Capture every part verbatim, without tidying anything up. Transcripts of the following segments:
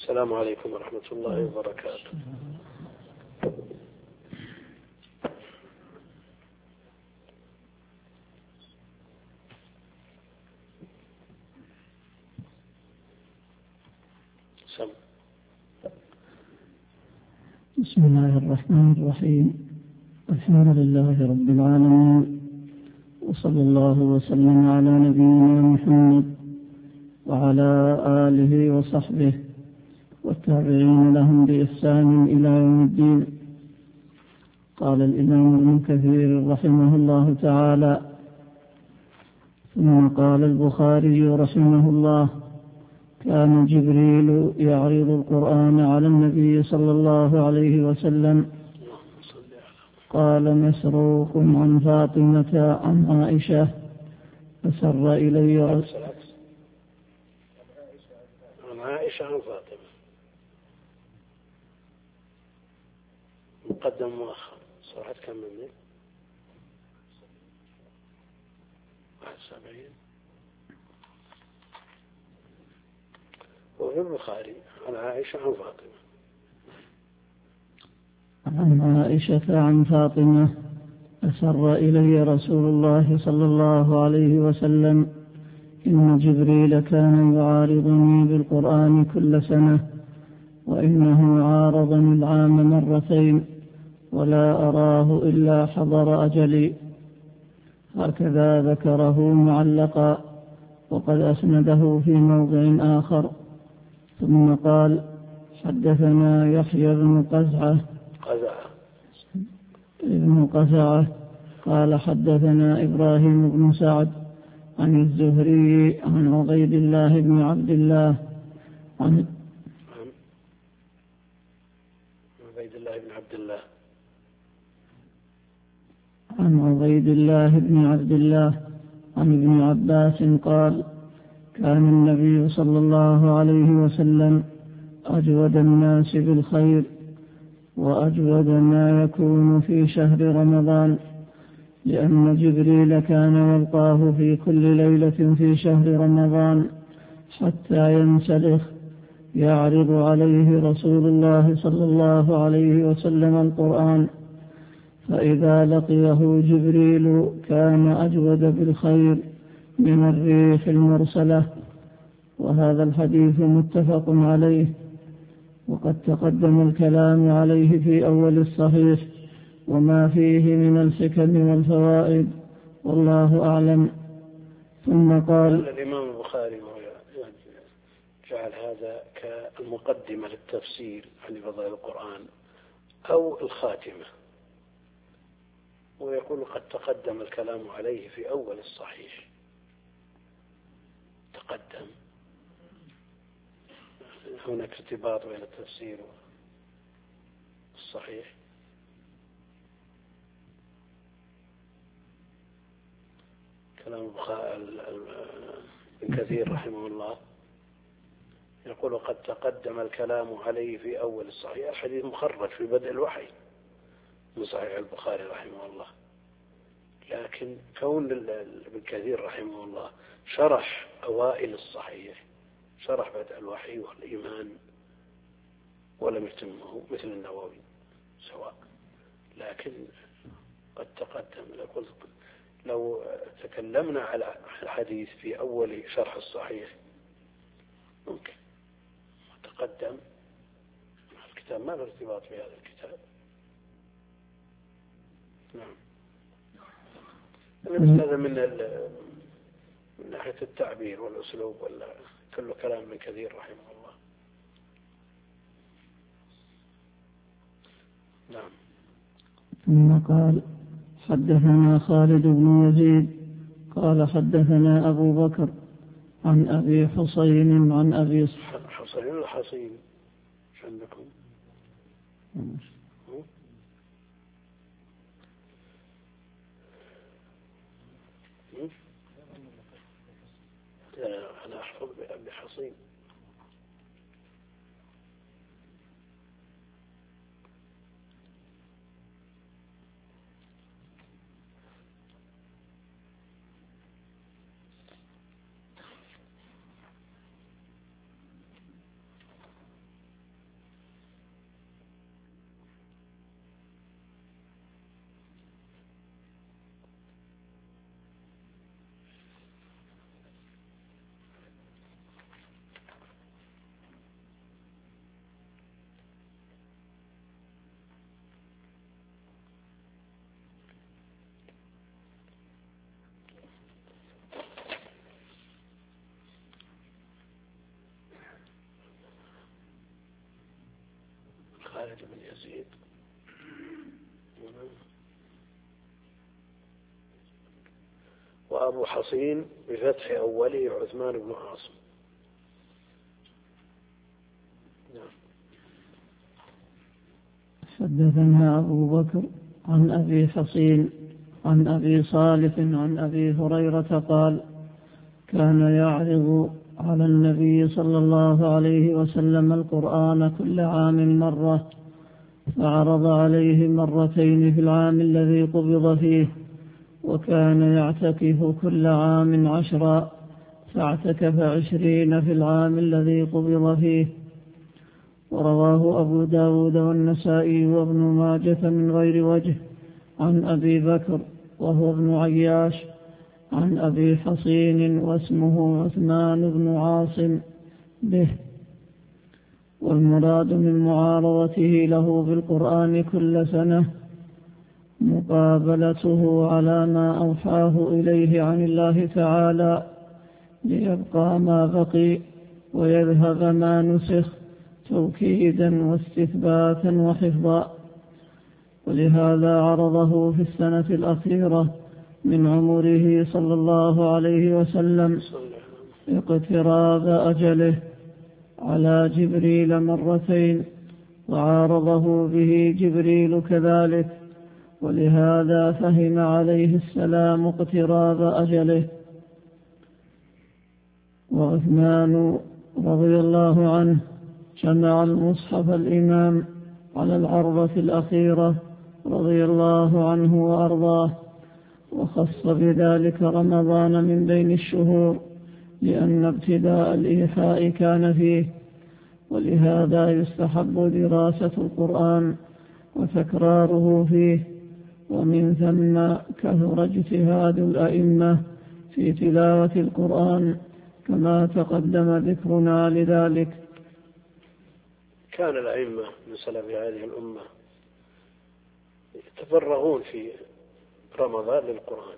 السلام عليكم ورحمة الله وبركاته. سم. بسم الله الرحمن الرحيم. الحمد لله رب العالمين، وصلى الله وسلم على نبينا محمد وعلى آله وصحبه والتابعين لهم بإحسان إلى يوم الدين. قال الإمام ابن كثير رحمه الله تعالى: ثم قال البخاري رحمه الله: كان جبريل يعرض القرآن على النبي صلى الله عليه وسلم. قال مسروق عن فاطمة عن عائشة: أسر إلي عن عائشة عن فاطمة، مقدم مؤخر، صراحة كم مني واحد سبعين، وفي البخاري عن عائشة عن فاطمة. عن عائشة عن فاطمة: أسر إلي رسول الله صلى الله عليه وسلم: إن جبريل كان يعارضني بالقرآن كل سنة، وإنه عارضني العام مرتين، ولا أراه إلا حضر أجلي. هكذا ذكره معلقا، وقد أسنده في موضع آخر. ثم قال: حدثنا يحيى بن قزعة ابن قزعة قال: حدثنا إبراهيم بن سعد عن الزهري عن عبيد الله بن عبد الله عن عبيد الله بن عبد الله عن عبيد الله بن عبد الله عن ابن عباس قال: كان النبي صلى الله عليه وسلم أجود الناس بالخير، وأجود ما يكون في شهر رمضان، لأن جبريل كان يلقاه في كل ليلة في شهر رمضان حتى ينسلخ، يعرض عليه رسول الله صلى الله عليه وسلم القرآن، فإذا لقيه جبريل كان أجود بالخير من الريح المرسلة. وهذا الحديث متفق عليه، وقد تقدم الكلام عليه في أول الصحيح وما فيه من الحكم والفوائد، والله أعلم. ثم قال الإمام البخاري جعل هذا كالمقدمة للتفسير عن فضائل القرآن أو الخاتمة، ويقول قد تقدم الكلام عليه في أول الصحيح. تقدم، هناك ارتباط بين التفسير والصحيح. كلام ابن كثير رحمه الله يقول قد تقدم الكلام عليه في أول الصحيح. الحديث مخرج في بدء الوحي من صحيح البخاري رحمه الله، لكن كون ابن كثير رحمه الله شرح أوائل الصحيح، شرح بدء الوحي والإيمان، ولم يتمه مثل النووي سواء، لكن قد تقدم. لو تكلمنا على الحديث في أول شرح الصحيح ممكن، تقدم الكتاب ما له ارتباط في هذا الكتاب. نعم، هذا من من ناحية التعبير والأسلوب ولا كله كلام من كثير رحمه الله. نعم. ثم قال: حدثنا خالد بن يزيد قال: حدثنا أبو بكر عن أبي حصين عن أبي حصين ولا حصين عندكم؟ لا، أنا أحفظ بأبي حصين. حجاج بن يزيد. وأبو حصين بفتح أوله عثمان بن عاصم. حدثنا أبو بكر عن أبي حصين عن أبي صالح عن أبي هريرة قال: كان يعرض على النبي صلى الله عليه وسلم القرآن كل عام مرة، فعرض عليه مرتين في العام الذي قبض فيه، وكان يعتكف كل عام عشرا، فاعتكف عشرين في العام الذي قبض فيه. ورواه أبو داود والنسائي وابن ماجة من غير وجه عن أبي بكر وهو ابن عياش عن أبي حصين واسمه عثمان بن عاصم به. والمراد من معارضته له بالقرآن كل سنة مقابلته على ما أوحاه إليه عن الله تعالى، ليبقى ما بقي ويذهب ما نسخ توكيدا واستثباتا وحفظا. ولهذا عرضه في السنة الأخيرة من عمره صلى الله عليه وسلم اقتراب أجله على جبريل مرتين، وعارضه به جبريل كذلك، ولهذا فهم عليه السلام اقتراب أجله. وعثمان رضي الله عنه جمع المصحف الإمام على العرضة الأخيرة رضي الله عنه وأرضاه، وخص بذلك رمضان من بين الشهور لأن ابتداء الإيحاء كان فيه. ولهذا يستحب دراسة القرآن وتكراره فيه، ومن ثم كثر اجتهاد الأئمة في تلاوة القرآن كما تقدم ذكرنا لذلك. كان الأئمة من سلف هذه الأمة يتفرغون في رمضان للقرآن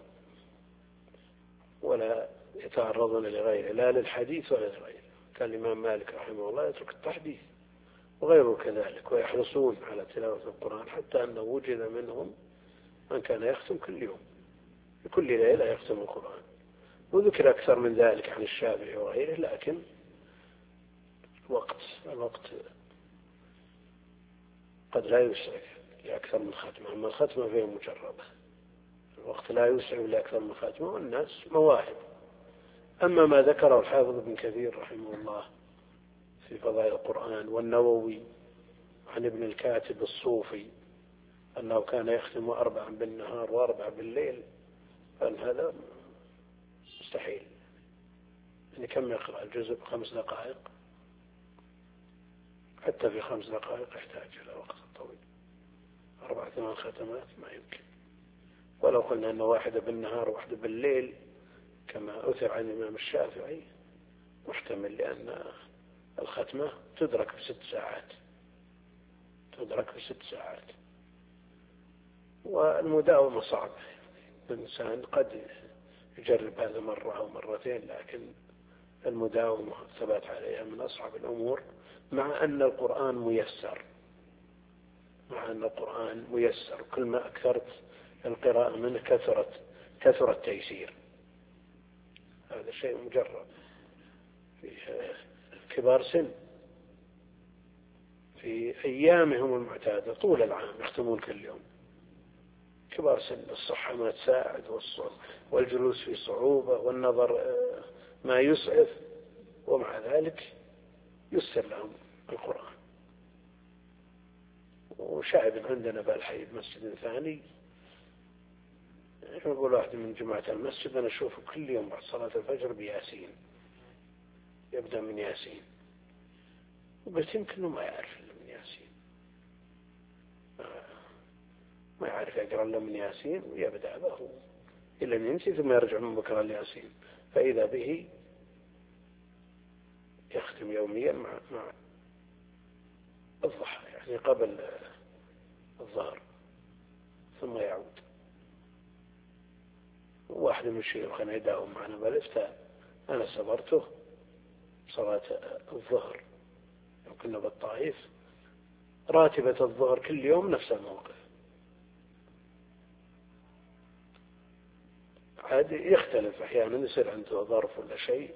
ولا يتعرضون لغيره، لا للحديث ولا لغيره. كان الإمام مالك رحمه الله يترك التحديث وغيره كذلك، ويحرصون على تلاوة القرآن، حتى أنه وجد منهم من كان يختم كل يوم في كل ليلة يختم القرآن. وذكر أكثر من ذلك عن الشافعي وغيره، لكن الوقت الوقت قد لا يسعف لأكثر من ختمة، أما الختمة فيها مجربة، الوقت لا يسعف لأكثر من ختمة، والناس مواهب. أما ما ذكره الحافظ ابن كثير رحمه الله في فضائل القرآن، والنووي عن ابن الكاتب الصوفي أنه كان يختم أربعا بالنهار وأربع بالليل، فإن هذا مستحيل. يعني كم يقرأ الجزء بخمس دقائق؟ حتى في خمس دقائق يحتاج إلى وقت طويل. أربع ثمان ختمات ما يمكن. ولو قلنا أن واحدة بالنهار وواحدة بالليل كما أثر عن الإمام الشافعي محتمل، لأن الختمة تدرك في ست ساعات تدرك في ست ساعات والمداومة صعبة. الإنسان قد يجرب هذا مرة أو مرتين، لكن المداومة الثبات عليها من أصعب الأمور، مع أن القرآن ميسر مع أن القرآن ميسر كل ما أكثرت القراءة منه كثرت كثر التيسير. هذا شيء مجرب. في كبار سن في أيامهم المعتادة طول العام يختمون كل يوم، كبار سن الصحة ما تساعد، والجلوس في صعوبة، والنظر ما يسعف، ومع ذلك يسر لهم القرآن. وشاهد عندنا بالحي بمسجد ثاني، يقول واحد من جماعة المسجد أنا أشوفه كل يوم بعد صلاة الفجر بياسين، يبدأ من ياسين، وقلت يمكنه ما يعرف إلا من ياسين، ما يعرف يقرأ إلا من ياسين، ويبدأ به إلا أن ينسي ثم يرجع من بكرة الياسين، فإذا به يختم يوميا مع مع الضحى، يعني قبل الظهر، ثم يعود. واحد من الشيوخ كان يداوم معنا بالإفتاء، أنا صبرته صلاة الظهر كنا بالطائف، راتبة الظهر كل يوم نفس الموقف، عاد يختلف أحيانا، يصير عنده ظرف ولا شيء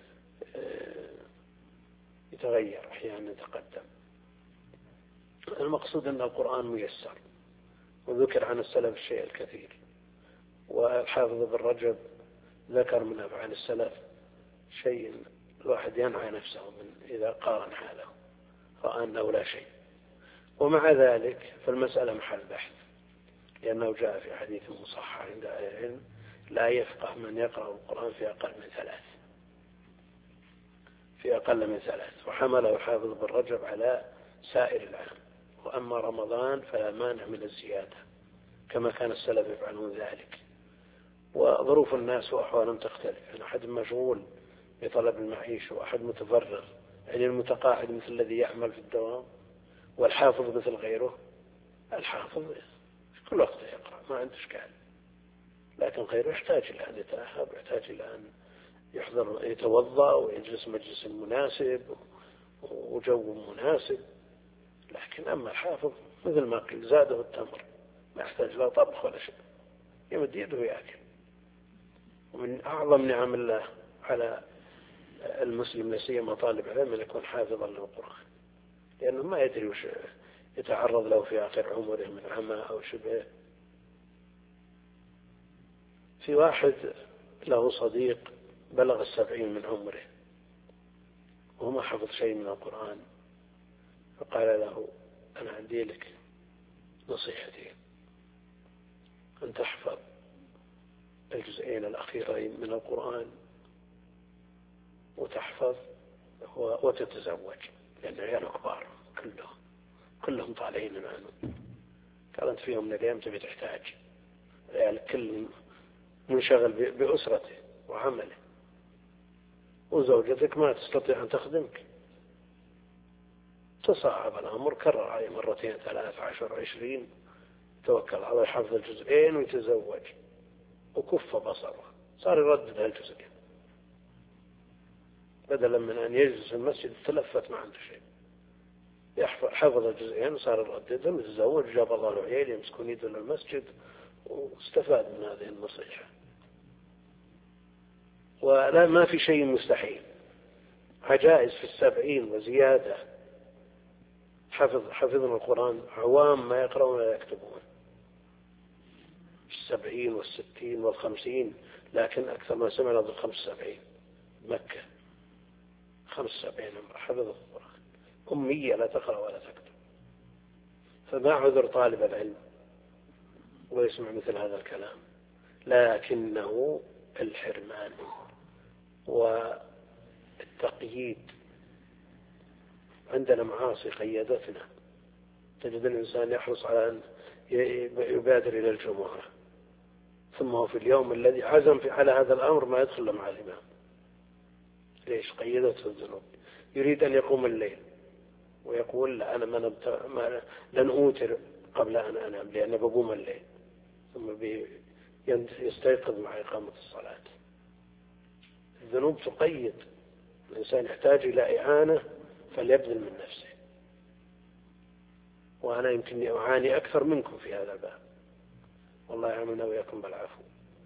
يتغير، أحيانا يتقدم. المقصود أن القرآن ميسر، وذكر عن السلف الشيء الكثير. والحافظ ابن رجب ذكر من أفعال السلف شيء الواحد ينعى نفسه من إذا قارن حاله، رأى أنه لا شيء. ومع ذلك فالمسألة محل بحث، لأنه جاء في حديث مصحح عند أهل العلم: لا يفقه من يقرأ القرآن في أقل من ثلاث في أقل من ثلاث وحمله الحافظ ابن رجب على سائر العام. وأما رمضان فلا مانع من الزيادة، كما كان السلف يفعلون ذلك. وظروف الناس وأحوالهم تختلف، يعني أحد مشغول بطلب المعيش، وأحد متفرغ، يعني المتقاعد مثل الذي يعمل في الدوام، والحافظ مثل غيره. الحافظ في كل وقت يقرأ، ما عنده إشكال، لكن غيره يحتاج إلى أن يتأهب، يحتاج إلى أن يحضر يتوضأ ويجلس مجلس مناسب وجو مناسب. لكن أما الحافظ مثل ما قيل زاده التمر، ما يحتاج لا طبخ ولا شيء، يمد يده ويأكل. ومن أعظم نعم الله على المسلم لا سيما طالب علم أن يكون حافظا للقرآن، لأنه ما يدري وش يتعرض له في آخر عمره من عمى أو شبه. في واحد له صديق بلغ السبعين من عمره وهو ما حفظ شيء من القرآن، فقال له: أنا عندي لك نصيحتي، أن تحفظ الجزئين الأخيرين من القرآن وتحفظ وتتزوج، لأن عياله كبار كلهم كلهم طالعين عنه. قال: أنت في يوم من الأيام تبي تحتاج، العيال كل منشغل بأسرته وعمله، وزوجتك ما تستطيع أن تخدمك. تصعب الأمر، كرر عليه مرتين ثلاث عشر عشرين، توكل على الله، يحفظ الجزئين ويتزوج، وكف بصره، صار يردد هالجزئين بدلا من أن يجلس في المسجد تلفت ما عنده شيء. حفظ الجزئين وصار يرددهم، يتزوج، جاب الله له عيال يمسكون يده للمسجد، واستفاد من هذه النصيحة. ولا ما في شيء مستحيل، عجائز في السبعين وزيادة حفظ حفظنا القرآن، عوام ما يقرؤون ولا يكتبون، السبعين والستين والخمسين، لكن أكثر ما سمعنا ذو خمس سبعين مكة، خمس سبعين حفظ القرآن، أمية لا تقرأ ولا تكتب. فما عذر طالب العلم ويسمع مثل هذا الكلام، لكنه الحرمان والتقييد. عندنا معاصي قيدتنا، تجد الإنسان يحرص على أن يبادر إلى الجمعة، ثم هو في اليوم الذي عزم في على هذا الأمر ما يدخل مع الإمام. ليش؟ قيدته الذنوب. يريد أن يقوم الليل ويقول: لا أنا ما نبت... ما... لن أوتر قبل أن أنام لأن بقوم الليل، ثم بي... يستيقظ مع إقامة الصلاة. الذنوب تقيد الإنسان، يحتاج إلى إعانة فليبذل من نفسه. وأنا يمكن أعاني أكثر منكم في هذا الباب، والله يعملنا وياكم بالعفو.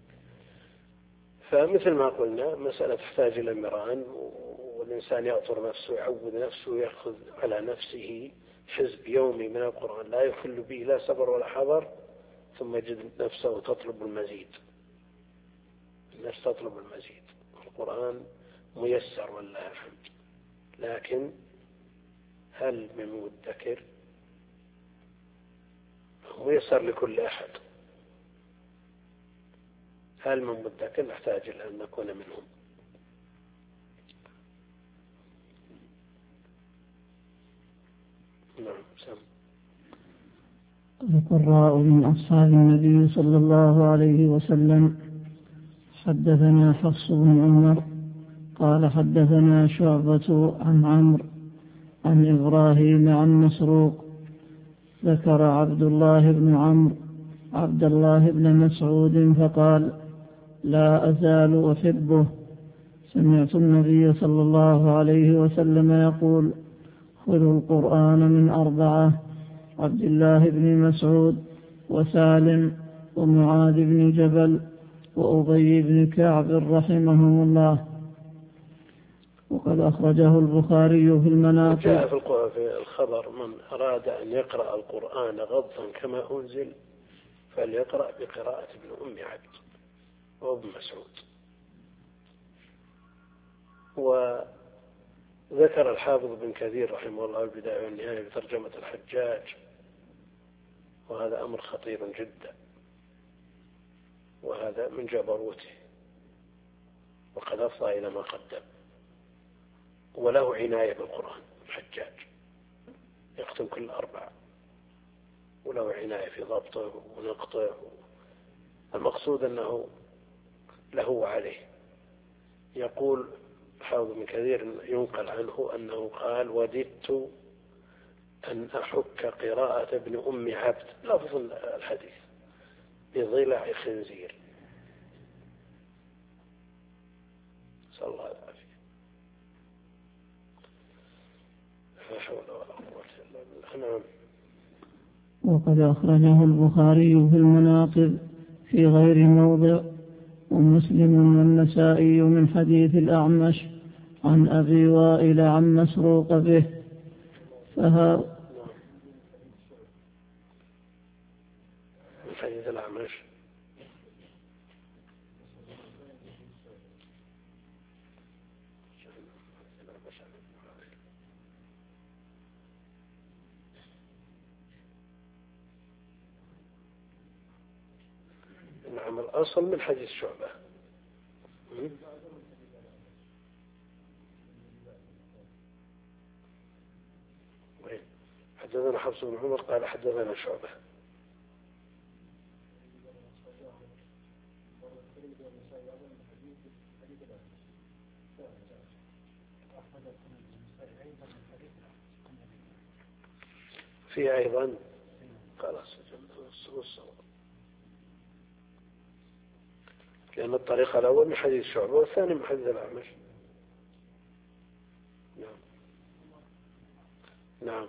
فمثل ما قلنا مسألة تحتاج إلى مران، والإنسان يأطر نفسه، يعود نفسه، ويأخذ على نفسه حزب يومي من القرآن لا يخل به لا صبر ولا حذر، ثم يجد نفسه تطلب المزيد. النفس تطلب المزيد. القرآن ميسر والله الحمد، لكن هل من مدكر؟ ميسر لكل أحد، هل من مدكر؟ نحتاج إلى أن نكون منهم. نعم. سم القراء من أصحاب النبي صلى الله عليه وسلم. حدثنا حفص بن عمر قال حدثنا شعبة عن عمرو عن إبراهيم عن مسروق ذكر عبد الله بن عمرو عبد الله بن مسعود فقال: لا أزال أحبه. سمعت النبي صلى الله عليه وسلم يقول: خذوا القرآن من أربعة: عبد الله بن مسعود وسالم ومعاذ بن جبل وأبي بن كعب رحمهم الله. وقد أخرجه البخاري في المناقب. جاء في الخبر من أراد أن يقرأ القرآن غضا كما أنزل فليقرأ بقراءة ابن أم عبد وابن مسعود. وذكر الحافظ بن كثير رحمه الله البداية والنهاية بترجمة الحجاج، وهذا أمر خطير جدا، وهذا من جبروته، وقد أفضى إلى ما قدم. وله عناية بالقرآن الحجاج، يختم كل أربعة، وله عناية في ضبطه ونقطه. المقصود أنه له وعليه. يقول حافظ بن كثير ينقل عنه أنه قال: وددت أن أحك قراءة ابن أم عبد، لفظ الحديث، بضلع خنزير. صلى الله عليه وسلم. لا حول ولا قوة إلا بالله. نعم. وقد أخرجه البخاري في المناقب في غير موضع، ومسلم والنسائي من حديث الأعمش عن أبي وائل عن مسروق به. فها من حديث الأعمش نعم، الأصل من حديث شعبة. حدثنا حفص بن عمر قال حدثنا شعبة. في أيضا خلاص والصواب، لأن الطريقة الأول من حديث شعبة والثاني من حديث الأعمش. نعم نعم.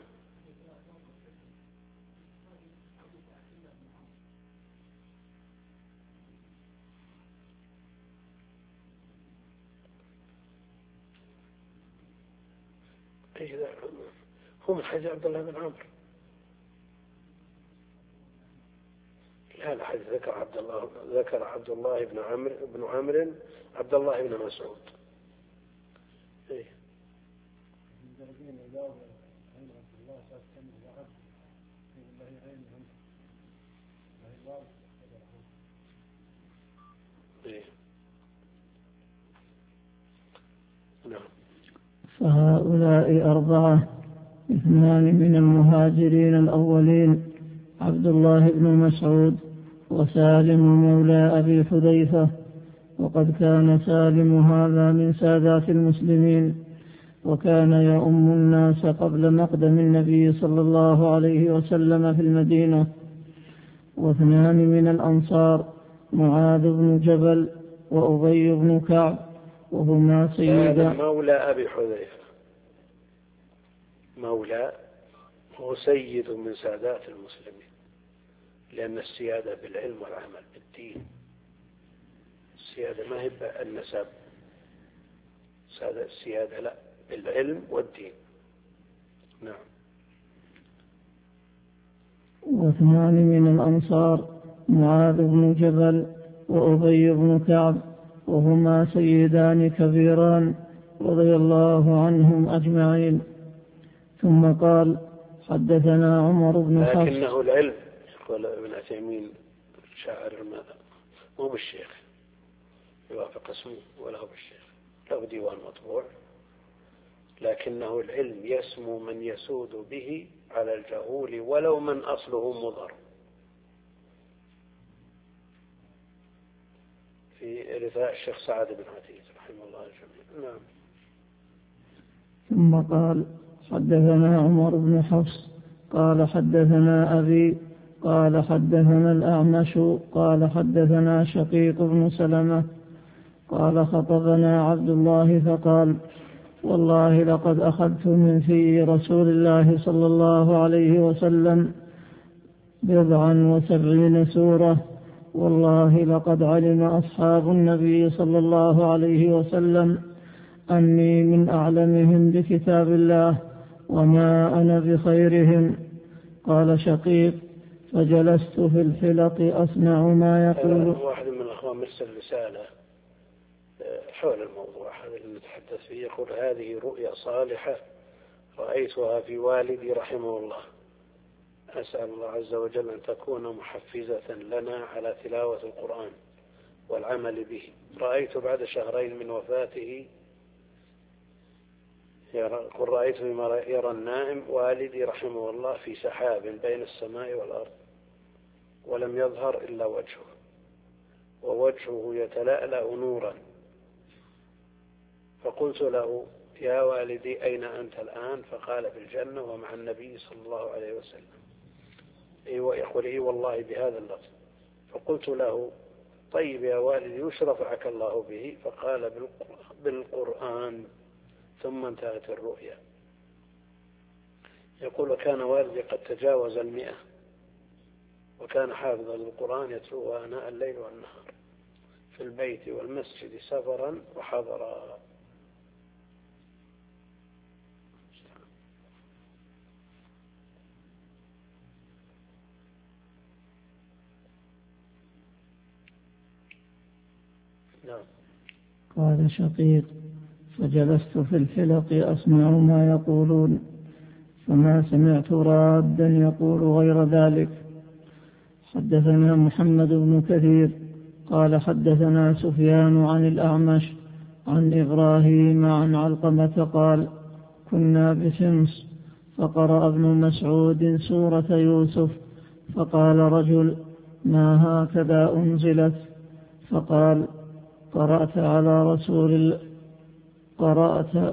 هو من حديث عبد الله بن عمرو. لا لا، حديث ذكر عبد الله ذكر عبد الله بن عمرو بن عمرو عبد الله بن مسعود. إيه. إيه. نعم. فهؤلاء أربعة، اثنان من المهاجرين الأولين عبد الله بن مسعود وسالم مولى أبي حذيفة، وقد كان سالم هذا من سادات المسلمين، وكان يؤم الناس قبل مقدم النبي صلى الله عليه وسلم في المدينة. واثنان من الأنصار معاذ بن جبل وأبي بن كعب، وهما سيدا مولى أبي حذيفة. مولى هو سيد من سادات المسلمين، لأن السيادة بالعلم والعمل بالدين. السيادة ما هي النسب، السيادة لا، بالعلم والدين. نعم. واثنان من الأنصار معاذ بن جبل وأبي بن كعب، وهما سيدان كبيران رضي الله عنهم أجمعين. ثم قال: حدثنا عمر بن حفص. لكنه العلم، يقول ابن عثيمين شاعر مو بالشيخ يوافق اسمه ولا هو بالشيخ، له ديوان مطبوع، لكنه العلم يسمو من يسود به على الجهول ولو من أصله مضر. في رثاء الشيخ سعد بن عتيق رحمه الله الجميع. نعم. ثم قال: حدثنا عمر بن حفص قال حدثنا أبي قال حدثنا الأعمش قال حدثنا شقيق بن سلمة قال: خطبنا عبد الله فقال: والله لقد أخذت من في رسول الله صلى الله عليه وسلم بضعا وسبعين سورة. والله لقد علم أصحاب النبي صلى الله عليه وسلم أني من أعلمهم بكتاب الله وما أنا بخيرهم. قال شقيق: فجلست في الحلق أسمع ما يقول. واحد من الأخوان مرسل رسالة حول الموضوع هذا اللي نتحدث فيه، يقول: هذه رؤيا صالحة رأيتها في والدي رحمه الله، أسأل الله عز وجل أن تكون محفزة لنا على تلاوة القرآن والعمل به. رأيت بعد شهرين من وفاته، يقول: رأيت بما يرى النائم والدي رحمه الله في سحاب بين السماء والأرض، ولم يظهر إلا وجهه، ووجهه يتلألأ نورا. فقلت له: يا والدي أين أنت الآن؟ فقال: في الجنة ومع النبي صلى الله عليه وسلم. أيوة، يقول: إيه والله بهذا اللفظ. فقلت له: طيب يا والدي وش رفعك الله به؟ فقال: بالقرآن. ثم انتهت الرؤيا. يقول: كان والدي قد تجاوز المئة، وكان حافظا للقرآن يتلوه آناء الليل والنهار في البيت والمسجد سفرا وحضرا. نعم. قال شقيق: فجلست في الحلق أسمع ما يقولون، فما سمعت رادا يقول غير ذلك. حدثنا محمد بن كثير قال حدثنا سفيان عن الأعمش عن إبراهيم عن علقمة قال: كنا بحمص فقرأ ابن مسعود سورة يوسف، فقال رجل: ما هكذا أنزلت؟ فقال: قرأت على رسول الله قرأت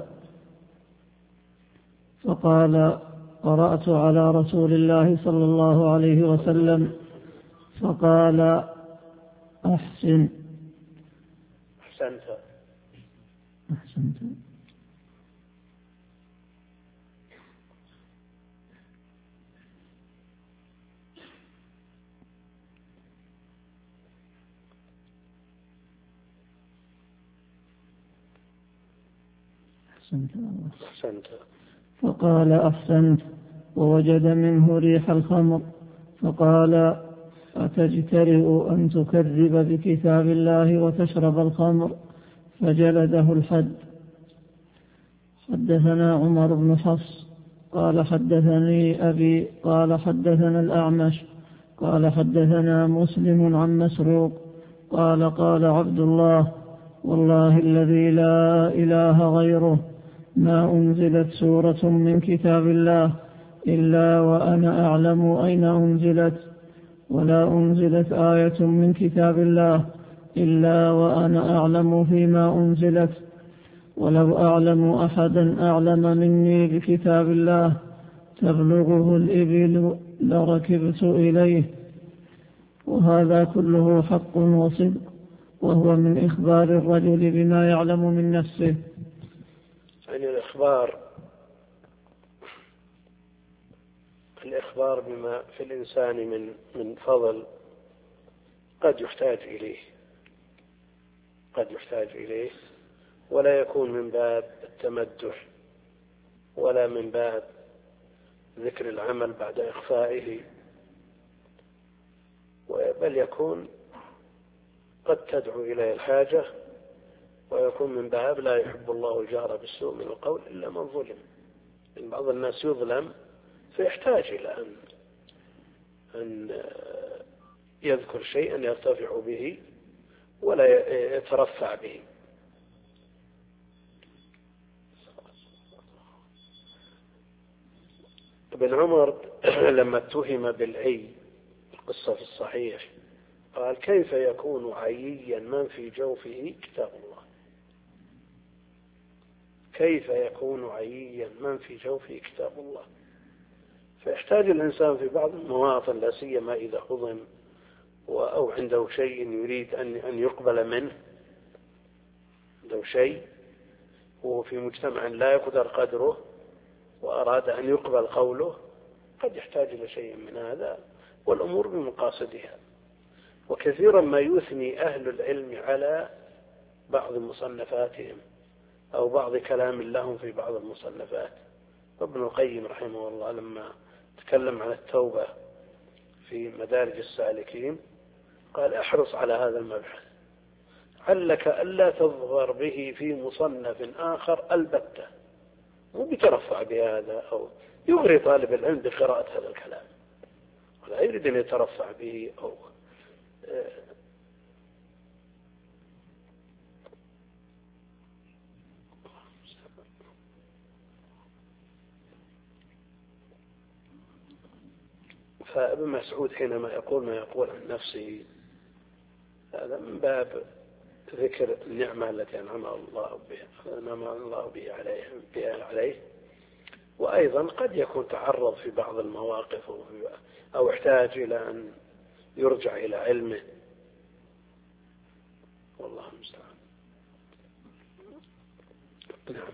فقال: قرأت على رسول الله صلى الله عليه وسلم. فقال: أحسن. أحسنت. أحسنت. أحسنت. فقال: أحسنت. ووجد منه ريح الخمر، فقال: أتجترئ أن تكذب بكتاب الله وتشرب الخمر؟ فجلده الحد. حدثنا عمر بن حفص قال حدثني أبي قال حدثنا الأعمش قال حدثنا مسلم عن مسروق قال: قال عبد الله: والله الذي لا إله غيره ما أنزلت سورة من كتاب الله إلا وأنا أعلم أين أنزلت، ولا أنزلت آية من كتاب الله إلا وأنا أعلم فيما أنزلت، ولو أعلم أحدا أعلم مني بكتاب الله تبلغه الإبل لركبت إليه. وهذا كله حق وصدق، وهو من إخبار الرجل بما يعلم من نفسه. يعني الإخبار الإخبار بما في الإنسان من من فضل قد يحتاج إليه قد يحتاج إليه ولا يكون من باب التمدح ولا من باب ذكر العمل بعد إخفائه، بل يكون قد تدعو إليه الحاجة، ويكون من باب لا يحب الله الجهر بالسوء من القول إلا من ظلم. إن بعض الناس يظلم فيحتاج إلى أن أن يذكر شيئا يرتفع به ولا يترفع به. ابن عمر لما اتهم بالعي، القصة في الصحيح، قال: كيف يكون عييا من في جوفه كتاب الله؟ كيف يكون عييا من في جوفه كتاب الله؟ فيحتاج الإنسان في بعض المواطن، لا سيما إذا هضم أو عنده شيء يريد أن يقبل منه، عنده شيء وهو في مجتمع لا يقدر قدره وأراد أن يقبل قوله، قد يحتاج إلى شيء من هذا والأمور بمقاصدها. وكثيرا ما يثني أهل العلم على بعض مصنفاتهم أو بعض كلام لهم في بعض المصنفات. ابن القيم رحمه الله لما تكلم عن التوبة في مدارج السالكين قال احرص على هذا المبحث، علك ألا تظهر به في مصنف آخر البتة، مو بيترفع بهذا أو يغري طالب العلم بقراءة هذا الكلام ولا يريد أن يترفع به أو فابن مسعود حينما يقول ما يقول عن نفسه هذا من باب ذكر النعمة التي أنعم الله بها أنعم الله بها عليه, بها عليه. وأيضا قد يكون تعرض في بعض المواقف أو احتاج إلى أن يرجع إلى علمه، والله المستعان. نعم.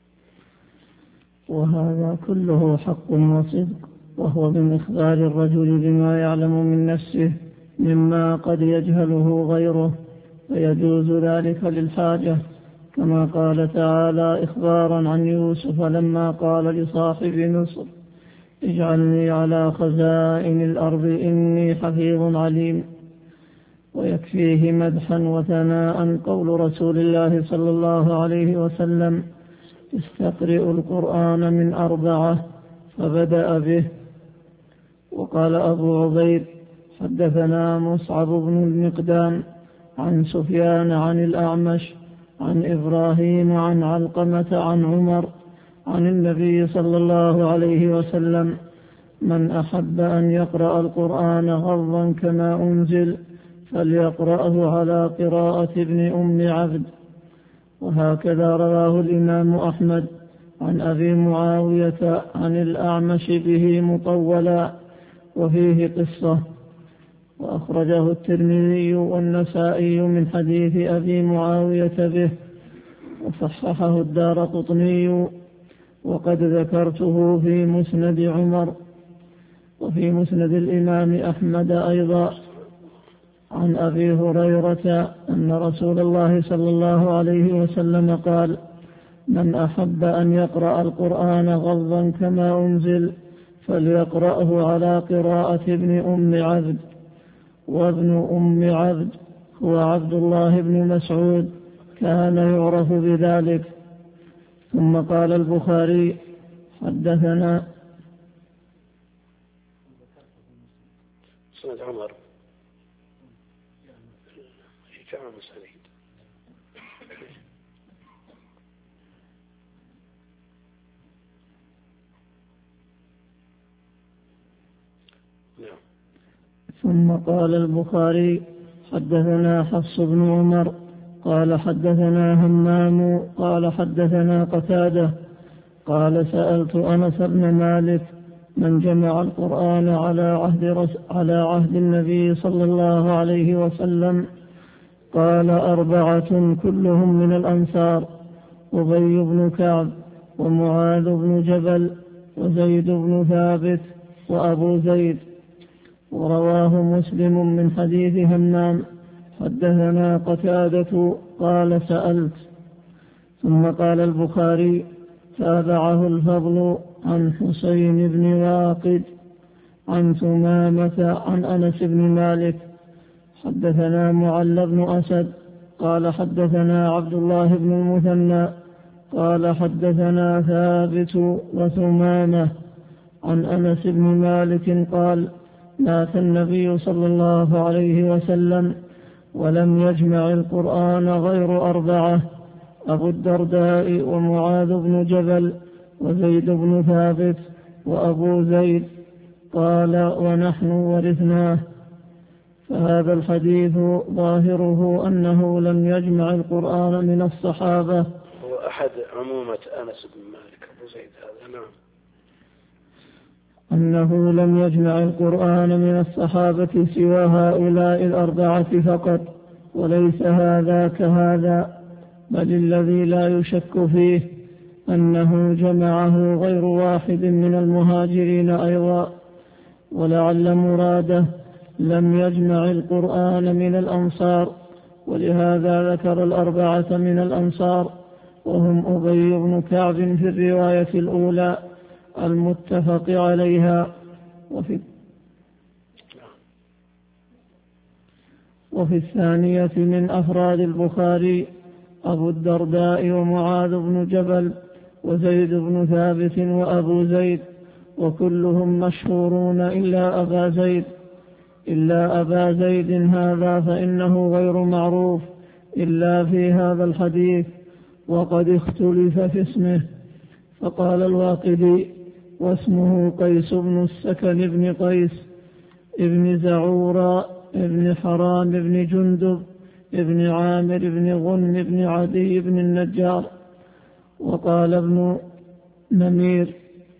وهذا كله حق وصدق، وهو من إخبار الرجل بما يعلم من نفسه مما قد يجهله غيره، فيجوز ذلك للحاجة، كما قال تعالى إخبارا عن يوسف لما قال لصاحب مصر اجعلني على خزائن الأرض إني حفيظ عليم. ويكفيه مدحا وثناء قول رسول الله صلى الله عليه وسلم استقرئ القرآن من أربعة فبدأ به. وقال أبو عبيد حدثنا مصعب بن المقدام عن سفيان عن الأعمش عن إبراهيم عن علقمة عن عمر عن النبي صلى الله عليه وسلم من أحب أن يقرأ القرآن غضا كما أنزل فليقرأه على قراءة ابن أم عبد. وهكذا رواه الإمام أحمد عن أبي معاوية عن الأعمش به مطولا وفيه قصة. وأخرجه الترمذي والنسائي من حديث أبي معاوية به، وصححه الدارقطني، وقد ذكرته في مسند عمر وفي مسند الإمام أحمد أيضا عن أبي هريرة أن رسول الله صلى الله عليه وسلم قال من أحب أن يقرأ القرآن غضا كما أنزل فليقرأه على قراءة ابن أم عبد. وابن أم عبد هو عبد الله بن مسعود كان يعرف بذلك. ثم قال البخاري حدثنا سند عمر في جامع مسانيد. ثم قال البخاري حدثنا حفص بن عمر قال حدثنا همام قال حدثنا قتادة قال سألت أنس بن مالك من جمع القرآن على عهد, رس على عهد النبي صلى الله عليه وسلم؟ قال أربعة كلهم من الأنصار أبي بن كعب ومعاذ بن جبل وزيد بن ثابت وأبو زيد. ورواه مسلم من حديث همام حدثنا قتادة قال سألت. ثم قال البخاري تابعه الفضل عن حسين بن واقد عن ثمامة عن أنس بن مالك حدثنا معل بن أسد قال حدثنا عبد الله بن المثنى قال حدثنا ثابت وثمامة عن أنس بن مالك قال مات النبي صلى الله عليه وسلم ولم يجمع القرآن غير أربعة أبو الدرداء ومعاذ بن جبل وزيد بن ثابت وأبو زيد. قال ونحن ورثناه. فهذا الحديث ظاهره أنه لم يجمع القرآن من الصحابة. هو أحد عمومة أنس بن مالك أبو زيد هذا. نعم. أنه لم يجمع القرآن من الصحابة سوى هؤلاء الأربعة فقط، وليس هذا كهذا، بل الذي لا يشك فيه أنه جمعه غير واحد من المهاجرين أيضا، ولعل مراده لم يجمع القرآن من الأنصار، ولهذا ذكر الأربعة من الأنصار، وهم أبي بن كعب في الرواية الأولى المتفق عليها. وفي, وفي الثانية من أفراد البخاري أبو الدرداء ومعاذ بن جبل وزيد بن ثابت وأبو زيد، وكلهم مشهورون إلا أبا زيد إلا أبا زيد هذا فإنه غير معروف إلا في هذا الحديث، وقد اختلف في اسمه. فقال الواقدي: واسمه قيس بن السكن بن قيس ابن زعورا ابن حرام بن جندب ابن عامر بن غنم بن عدي بن النجار. وقال ابن نمير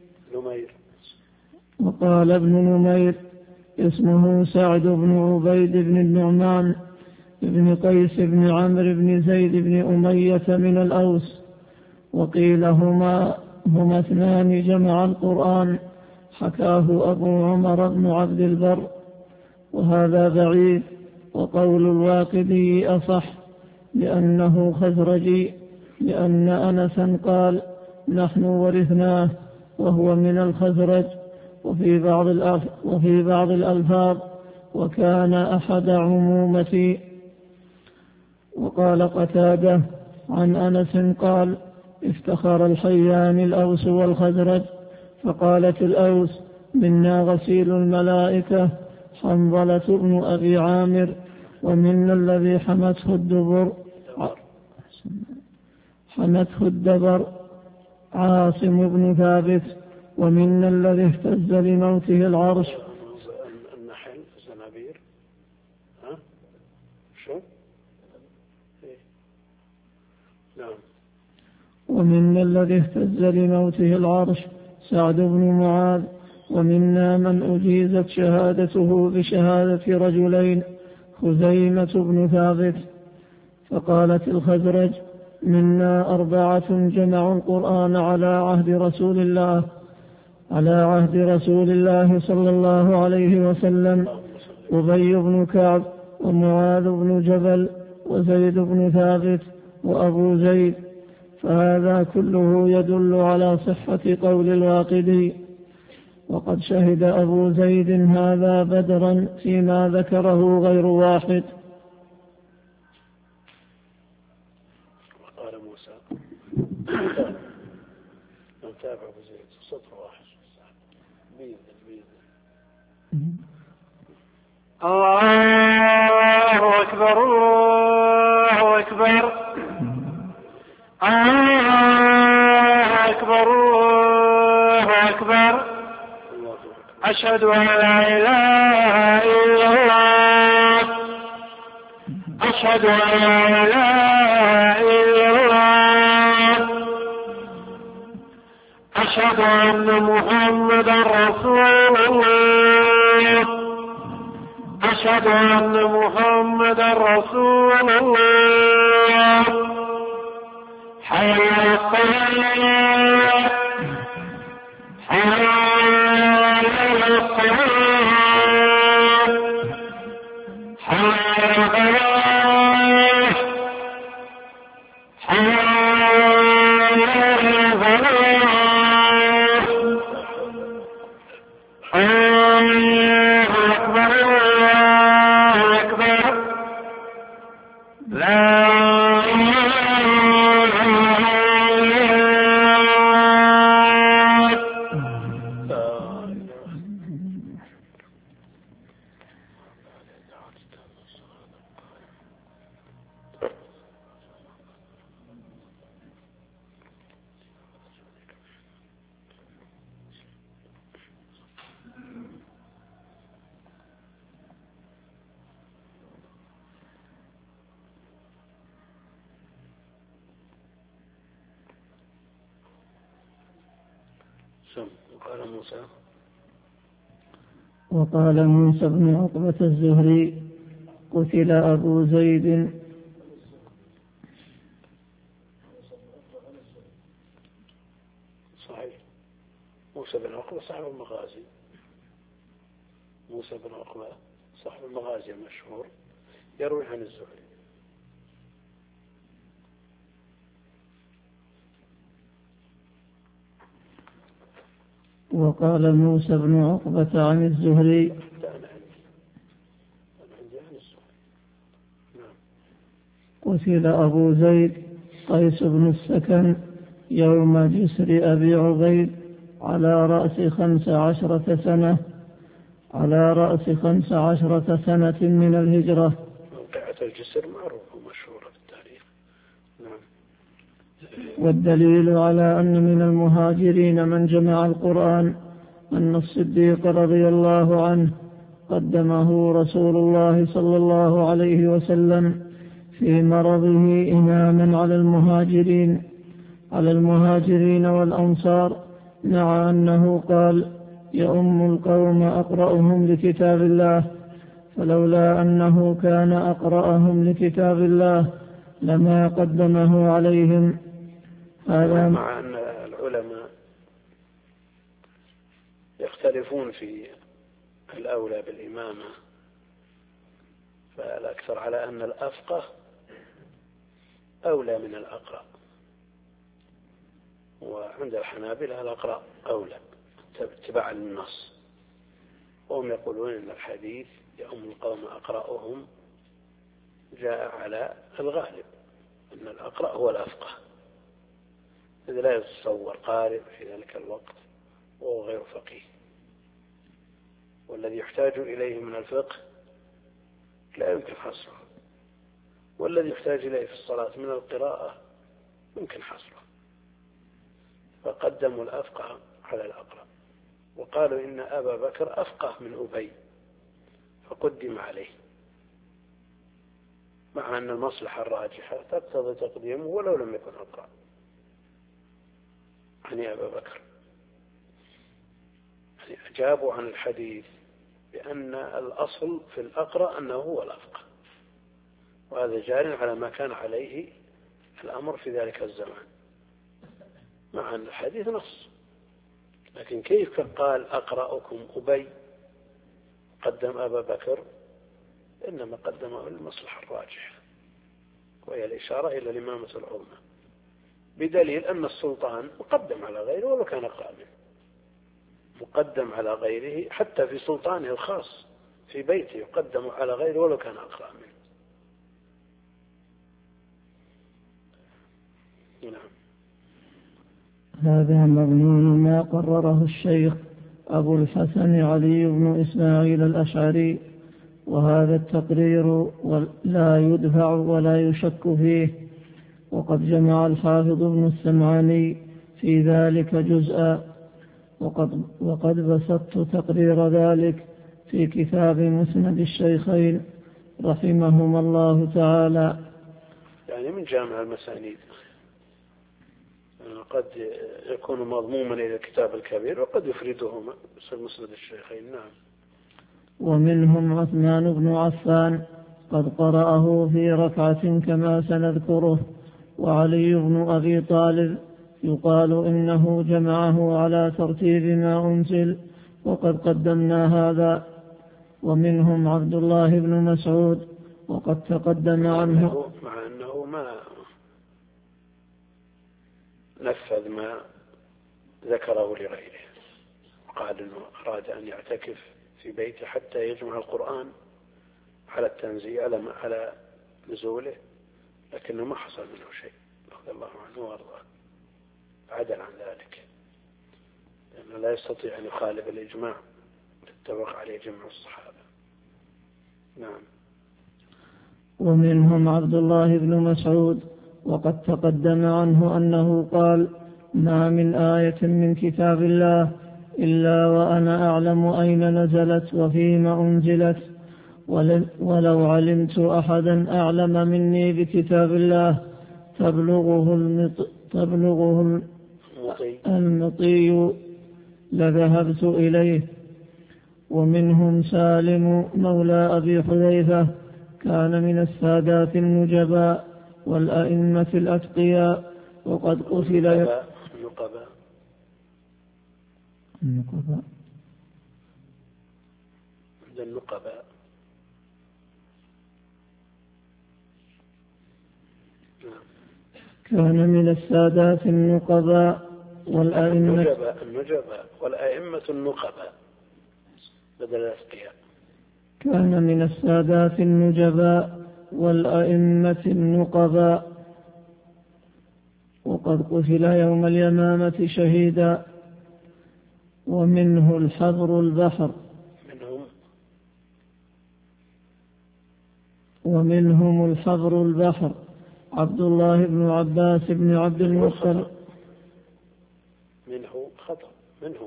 وقال ابن نمير اسمه سعد بن عبيد بن النعمان ابن قيس بن عمرو بن زيد بن أمية من الأوس. وقيل هما هما اثنان جمع القرآن، حكاه أبو عمر بن عبد البر، وهذا بعيد. وقول الواقدي أصح لأنه خزرجي، لأن أنسا قال: نحن ورثناه، وهو من الخزرج. وفي بعض وفي بعض الألفاظ: وكان أحد عمومتي. وقال قتادة عن أنس قال: افتخر الحيان الأوس والخزرج، فقالت الأوس: منا غسيل الملائكة حنظلة بن أبي عامر، ومنا الذي حمته الدبر حمته الدبر عاصم بن ثابت، ومنا الذي اهتز لموته العرش. النحل الزنابير ها شو إيه؟ نعم. ومنا الذي اهتز لموته العرش سعد بن معاذ، ومنا من أجيزت شهادته بشهادة رجلين خزيمة بن ثابت. فقالت الخزرج: منا أربعة جمعوا القرآن على عهد رسول الله على عهد رسول الله صلى الله عليه وسلم: أبي بن كعب، ومعاذ بن جبل، وزيد بن ثابت، وأبو زيد. فهذا كله يدل على صحة قول الواقدي. وقد شهد أبو زيد هذا بدرا فيما ذكره غير واحد. وقال موسى نتابع أبو زيد سطر واحد بيد بيد. الله أكبر الله أكبر الله أكبر الله أكبر أشهد أن لا إله إلا الله أشهد أن لا إله إلا الله أشهد أن محمدا رسول الله أشهد أن محمدا رسول الله حي على الصلاة حي على الصلاة حي على الفلاح حي على الفلاح. الله أكبر الله أكبر لا وقال موسى وقال موسى بن عقبة الزهري: قتل أبو زيد صحيح موسى بن عقبة صاحب المغازي موسى بن عقبة صاحب المغازي المشهور يروي عن الزهري. وقال موسى بن عقبة عن الزهري قتل أبو زيد قيس بن السكن يوم جسر أبي عبيد على رأس خمس عشرة سنة على رأس خمس عشرة سنة من الهجرة. موقعة الجسر معروفة ومشهورة في التاريخ. نعم. والدليل على أن من المهاجرين من جمع القرآن أن الصديق رضي الله عنه قدمه رسول الله صلى الله عليه وسلم في مرضه إماما على المهاجرين على المهاجرين والأنصار، مع أنه قال يؤم القوم أقرأهم لكتاب الله، فلولا أنه كان أقرأهم لكتاب الله لما قدمه عليهم. هذا مع أن العلماء يختلفون في الأولى بالإمامة، فالأكثر على أن الأفقه أولى من الأقرأ، وعند الحنابلة الأقرأ أولى اتباعا للنص، وهم يقولون أن الحديث يؤم القوم أقرأهم جاء على الغالب أن الأقرأ هو الأفقه، إذ لا يتصور قارئ في ذلك الوقت وهو غير فقيه، والذي يحتاج إليه من الفقه لا يمكن حصره، والذي يحتاج إليه في الصلاة من القراءة يمكن حصره، فقدموا الأفقه على الأقرأ، وقالوا إن أبا بكر أفقه من أبي فقدم عليه، مع أن المصلحة الراجحة تقتضي تقديمه ولو لم يكن أقرأ عن أبا بكر. يعني أجابوا عن الحديث بأن الأصل في الأقرأ أنه هو الأفقه، وهذا جار على ما كان عليه الأمر في ذلك الزمان، مع أن الحديث نص، لكن كيف قال أقرأكم أبي قدم أبا بكر؟ إنما قدمه للمصلحة الراجحة، وهي الإشارة إلى الإمامة العظمى، بدليل أن السلطان مقدم على غيره ولو كان أقرأ منه، مقدم على غيره حتى في سلطانه الخاص في بيته يقدم على غيره ولو كان أقرأ منه. نعم. هذا مضمون ما قرره الشيخ أبو الحسن علي بن إسماعيل الأشعري، وهذا التقرير لا يدفع ولا يشك فيه، وقد جمع الحافظ ابن السمعاني في ذلك جزءا، وقد, وقد بسطت تقرير ذلك في كتاب مسند الشيخين رحمهما الله تعالى. يعني من جامع المسانيد قد يكون مضموما إلى الكتاب الكبير وقد يفردهما مسند الشيخين. نعم. ومنهم عثمان بن عفان قد قرأه في ركعة كما سنذكره، وعلي بن أبي طالب يقال إنه جمعه على ترتيب ما أنزل، وقد قدمنا هذا. ومنهم عبد الله بن مسعود وقد تقدم عنه، مع أنه ما نفذ ما ذكره لغيره، قال أنه أراد أن يعتكف في بيته حتى يجمع القرآن على التنزيل على نزوله، لكنه ما حصل منه شيء رضي الله عنه وارضاه، عدل عن ذلك، لأنه لا يستطيع أن يخالف الإجماع اتفق عليه جمع الصحابة. نعم. ومنهم عبد الله بن مسعود وقد تقدم عنه أنه قال ما من آية من كتاب الله إلا وأنا أعلم أين نزلت وفيما أنزلت، ولو علمت أحدا أعلم مني بكتاب الله تبلغه المط... تبلغه المطي لذهبت إليه. ومنهم سالم مولى أبي حذيفة كان من السادات النجباء والأئمة الأتقياء، وقد قتل النقباء النقباء. كان من السادات النقباء والأئمة النجباء النجباء والأئمة النقباء بدل الأتقياء. كان من السادات النجباء والأئمة النقباء، وقد قتل يوم اليمامة شهيدا. ومنه الحبر البحر منهم ومنهم الحبر البحر عبد الله بن عباس بن عبد المطلب. منه خطأ منهم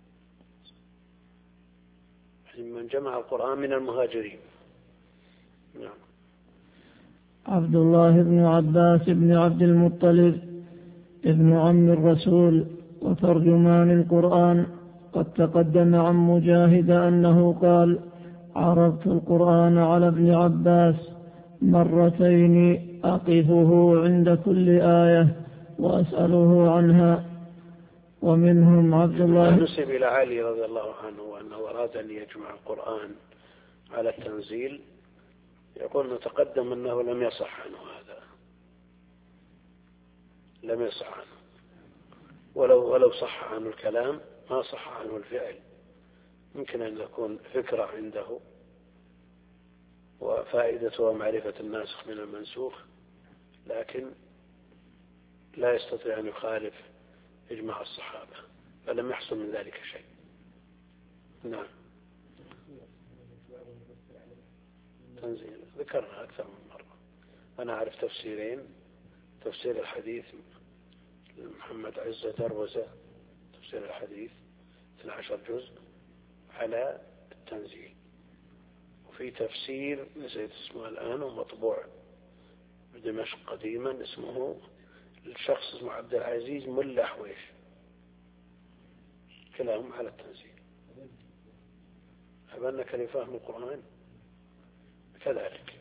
من جمع القرآن من المهاجرين. نعم. عبد الله بن عباس بن عبد المطلب ابن عم الرسول وترجمان القرآن. قد تقدم عن مجاهد أنه قال: عرضت القرآن على ابن عباس مرتين أقفه عند كل آية وأسأله عنها. ومنهم عبد الله نسب إلى علي رضي الله عنه وأنه أراد أن يجمع القرآن على التنزيل، يقول نتقدم أنه لم يصح عنه هذا، لم يصح عنه، ولو ولو صح عنه الكلام ما صح عنه الفعل. يمكن أن يكون فكرة عنده وفائدتها معرفة الناسخ من المنسوخ، لكن لا يستطيع أن يخالف إجماع الصحابة، فلم يحصل من ذلك شيء. نعم. تنزيل ذكرنا أكثر من مرة. أنا أعرف تفسيرين: تفسير الحديث محمد عزة دروزة، تفسير الحديث اثني عشر جزء على التنزيل، وفي تفسير نسيت اسمه الآن ومطبوع بدمشق قديما اسمه الشخص اسمه عبد العزيز ملا حويش، كلاهم على التنزيل. أبنك لفهم القرآن كذلك.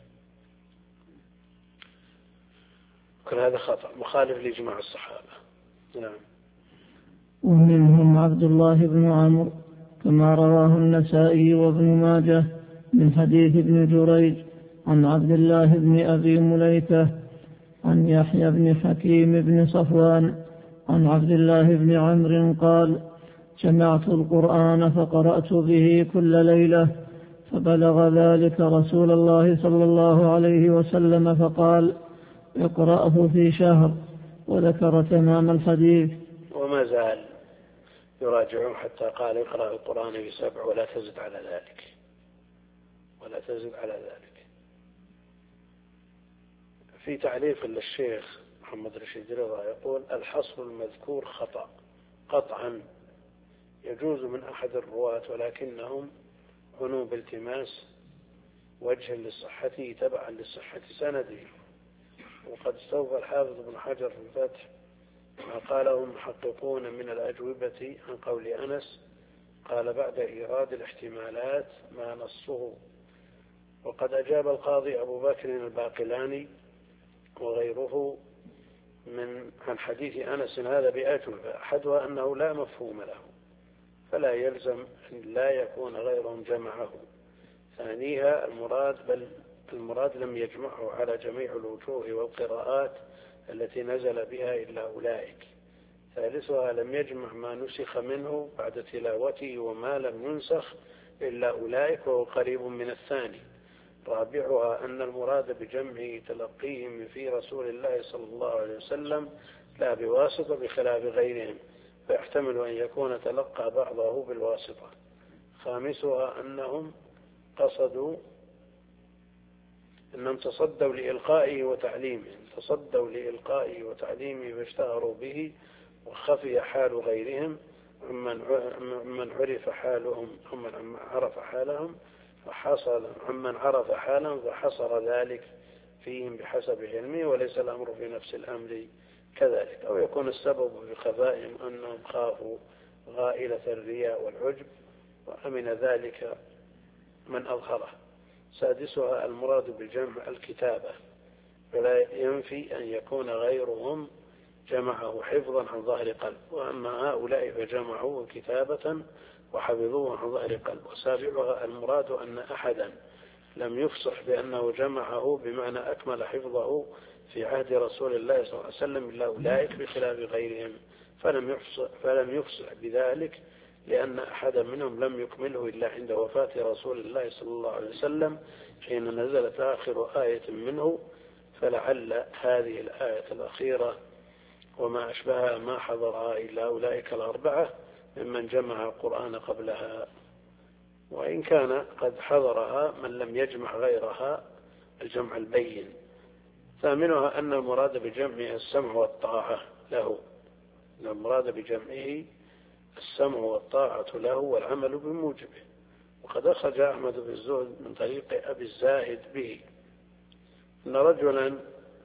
كل هذا خطأ مخالف لإجماع الصحابة. نعم. ومنهم عبد الله بن عمرو كما رواه النسائي وابن ماجه من حديث ابن جريج عن عبد الله بن أبي مليكة عن يحيى بن حكيم بن صفوان عن عبد الله بن عمرو قال: جمعت القرآن فقرأت به كل ليلة، فبلغ ذلك رسول الله صلى الله عليه وسلم فقال: اقرأه في شهر، وذكر تمام الحديث. وما زال يراجعون حتى قال: اقرأ القرآن في سبع ولا تزد على ذلك، ولا تزد على ذلك. في تعليق للشيخ محمد رشيد رضا يقول: الحصر المذكور خطأ قطعا، يجوز من أحد الرواة ولكنهم عنوا بالتماس وجه لصحته تبعا لصحة سنده. وقد استوفى الحافظ ابن حجر في الفتح ما قاله المحققون من الأجوبة عن قول أنس، قال بعد إيراد الاحتمالات ما نصه. وقد أجاب القاضي أبو بكر الباقلاني وغيره من عن حديث أنس هذا بأجوبة، أحدها أنه لا مفهوم له فلا يلزم أن لا يكون غيرهم جمعه. ثانيها المراد بل المراد لم يجمعه على جميع الوجوه والقراءات التي نزل بها إلا أولئك. ثالثها لم يجمع ما نسخ منه بعد تلاوته وما لم ينسخ إلا أولئك، وهو قريب من الثاني. رابعها أن المراد بجمعه تلقيهم في رسول الله صلى الله عليه وسلم لا بواسطة بخلاف غيرهم، فيحتمل أن يكون تلقى بعضه بالواسطة. خامسها أنهم قصدوا أنهم تصدوا لإلقائه وتعليمه تصدوا لإلقائه وتعليمه فاشتهروا به، وخفي حال غيرهم عمن عرف حالهم عمن عرف حالهم فحصل عمن عرف حالهم فحصر ذلك فيهم بحسب علمه، وليس الأمر في نفس الأمر كذلك. أو يكون السبب في خفائهم أنهم خافوا غائلة الرياء والعجب وأمن ذلك من أظهره. سادسها المراد بالجمع الكتابة، فلا ينفي أن يكون غيرهم جمعه حفظا عن ظهر قلب، وأما هؤلاء فجمعوه كتابة وحفظوه عن ظهر قلب. وسابعها المراد أن أحدا لم يفصح بأنه جمعه بمعنى أكمل حفظه في عهد رسول الله صلى الله عليه وسلم إلا أولئك بخلاف غيرهم، فلم يفصح, فلم يفصح بذلك لأن أحدا منهم لم يكمله إلا عند وفاة رسول الله صلى الله عليه وسلم حين نزلت آخر آية منه، فلعل هذه الآية الأخيرة وما أشبهها ما حضرها إلا أولئك الأربعة ممن جمع القرآن قبلها، وإن كان قد حضرها من لم يجمع غيرها الجمع البين. ثامنها أن المراد بجمعه السمع والطاعة له، أن المراد بجمعه السمع والطاعة له والعمل بموجبه. وقد أخرج أحمد بن الزهد من طريق أبي الزاهد به أن رجلا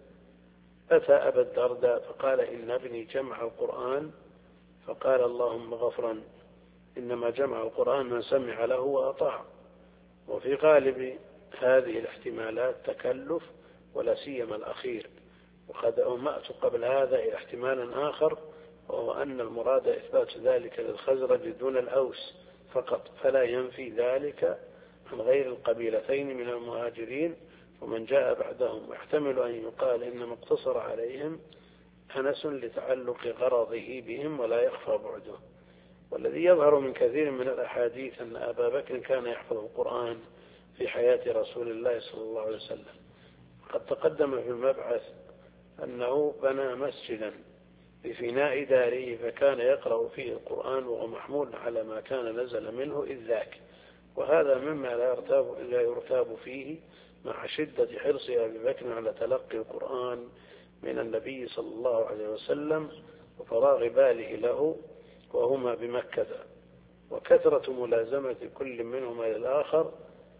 أتى أبا الدرداء فقال إن ابني جمع القرآن، فقال اللهم غفرا، إنما جمع القرآن من سمع له وأطاع. وفي غالب هذه الاحتمالات تكلف ولا سيما الأخير. وقد أومأت قبل هذا إلى احتمال آخر، وهو أن المراد إثبات ذلك للخزرج دون الأوس فقط، فلا ينفي ذلك عن غير القبيلتين من المهاجرين ومن جاء بعدهم. ويحتمل أن يقال إنما اقتصر عليهم أنس لتعلق غرضه بهم ولا يخفى بعده. والذي يظهر من كثير من الأحاديث أن أبا بكر كان يحفظ القرآن في حياة رسول الله صلى الله عليه وسلم. قد تقدم في المبعث أنه بنى مسجدا بفناء داره فكان يقرأ فيه القرآن وهو محمول على ما كان نزل منه إذ ذاك، وهذا مما لا يرتاب, لا يرتاب فيه مع شدة حرص أبي بكر على تلقي القرآن من النبي صلى الله عليه وسلم وفراغ باله له وهما بمكة، وكثرة ملازمة كل منهما للآخر،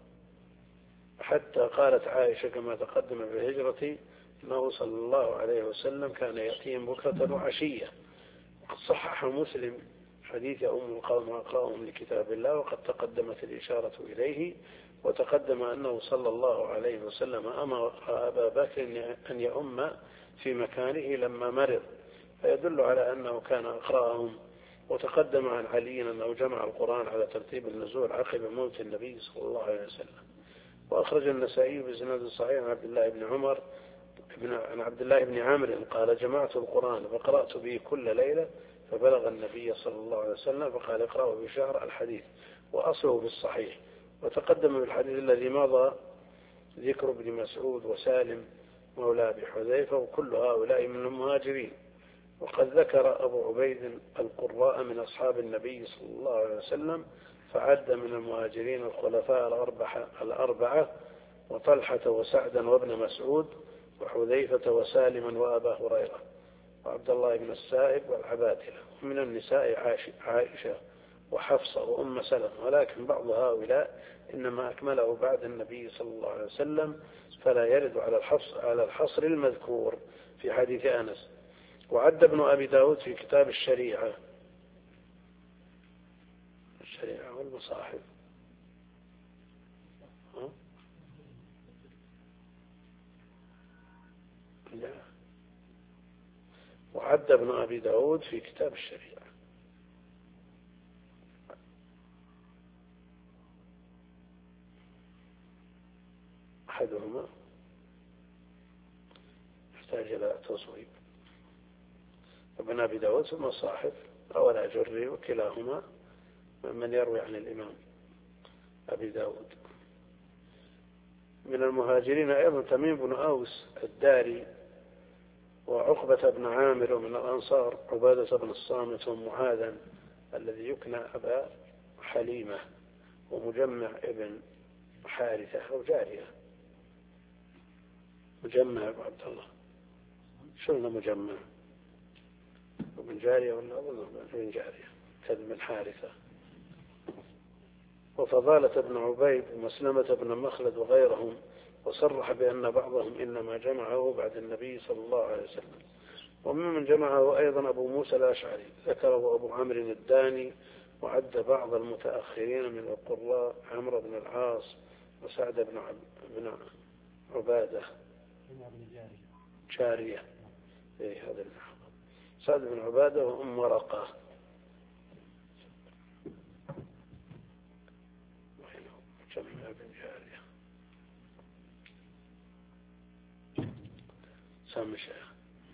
حتى قالت عائشة كما تقدم في الهجرة أنه صلى الله عليه وسلم كان يأتيهم بكرة وعشية. وقد صحح مسلم حديث أم القوم وأقراهم لكتاب الله، وقد تقدمت الإشارة إليه، وتقدم أنه صلى الله عليه وسلم أمر أبا بكر أن يؤم في مكانه لما مرض، فيدل على أنه كان أقرأهم. وتقدم عن علي أنه جمع القرآن على ترتيب النزول عقب موت النبي صلى الله عليه وسلم. وأخرج النسائي بسند صحيح عن عبد الله بن عمر عن عبد الله بن عامر قال جمعت القرآن فقرأت به كل ليلة فبلغ النبي صلى الله عليه وسلم فقال اقرأه بشهر الحديث، وأصله في الصحيح. وتقدم بالحديث الذي مضى ذكر ابن مسعود وسالم مولى أبي حذيفة وكل هؤلاء من المهاجرين. وقد ذكر أبو عبيد القراء من أصحاب النبي صلى الله عليه وسلم فعد من المهاجرين الخلفاء الأربعة, الأربعة وطلحة وسعدا وابن مسعود وحذيفة وسالما وأبا هريرة وعبد الله بن السائب والعبادلة. ومن النساء عائشة وحفصة وأم سلمة، ولكن بعض هؤلاء إنما أكمله بعد النبي صلى الله عليه وسلم فلا يرد على الحصر, على الحصر المذكور في حديث أنس. وعد ابن أبي داود في كتاب الشريعة الشريعة والمصاحف ها؟ لا، وعد ابن أبي داود في كتاب الشريعة أحدهما يحتاج إلى تصويب. ابن أبي داود في المصاحف أو الأجري وكلاهما من يروي عن الإمام أبي داود. من المهاجرين أيضا تميم بن أوس الداري وعقبة بن عامر، ومن الأنصار عبادة بن الصامت ومعاذا الذي يكنى أبا حليمة، ومجمع ابن حارثة أو جارية. مجمع أبو عبد الله شلنا مجمع ومن جارية ولا من جارية كذب الحارثة. وفضالة بن عبيد ومسلمة بن مخلد وغيرهم، وصرح بأن بعضهم إنما جمعه بعد النبي صلى الله عليه وسلم. وممن جمعه أيضا أبو موسى الأشعري ذكره أبو عمرو الداني، وعد بعض المتأخرين من القراء عمرو بن العاص وسعد بن عب... بن عبادة جارية. إيه هذا النحو. سعد بن عبادة وأم ورقة. سامي شيخ.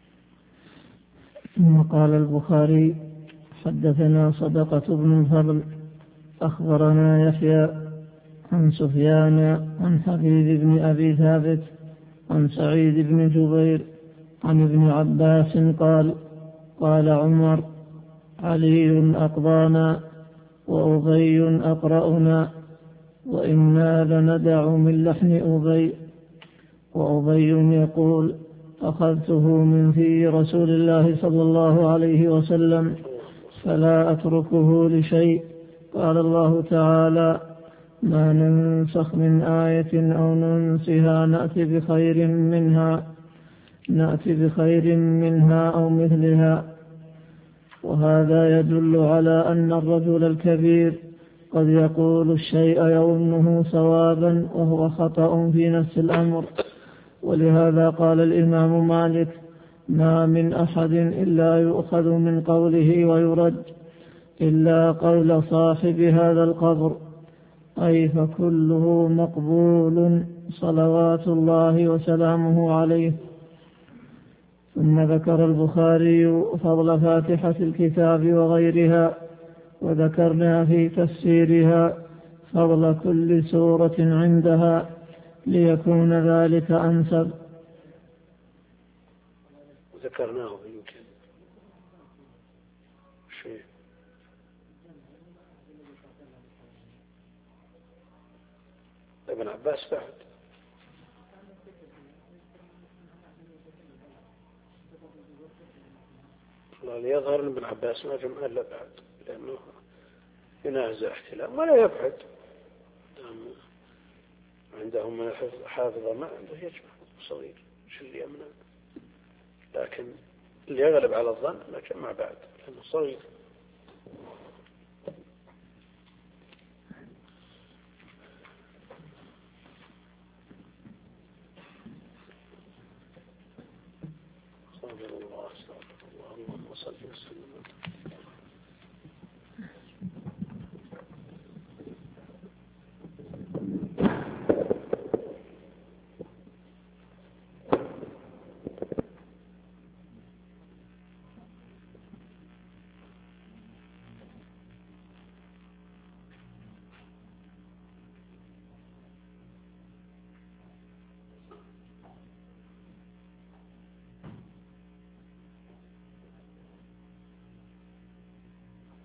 ثم قال البخاري حدثنا صدقة بن الفضل أخبرنا يحيى عن سفيان عن حبيب بن أبي ثابت عن سعيد بن جبير عن ابن عباس قال قال عمر علي أقضانا وأبي أقرأنا وإنا لندع من لحن أبي. وأبي يقول أخذته من في رسول الله صلى الله عليه وسلم فلا أتركه لشيء. قال الله تعالى ما ننسخ من آية أو ننسها نأتي بخير منها نأتي بخير منها أو مثلها. وهذا يدل على أن الرجل الكبير قد يقول الشيء يظنه صوابا وهو خطأ في نفس الأمر. ولهذا قال الإمام مالك ما من أحد إلا يؤخذ من قوله ويرد إلا قول صاحب هذا القبر، أي فكله مقبول صلوات الله وسلامه عليه. ثم ذكر البخاري فضل فاتحة الكتاب وغيرها، وذكرنا في تفسيرها فضل كل سورة عندها ليكون ذلك أنسب. ذكرناه يمكن شيء ابن عباس بعد الله ليظهر ابن عباس ما جمع إلا بعد، لأنه ينازع احتلام ولا يبعد. عندهم من حافظة ما عنده يجمع صغير شو اللي يمنع، لكن اللي يغلب على الظن ما جمع بعد لأنه صغير. استغفر الله استغفر الله اللهم صل وسلم.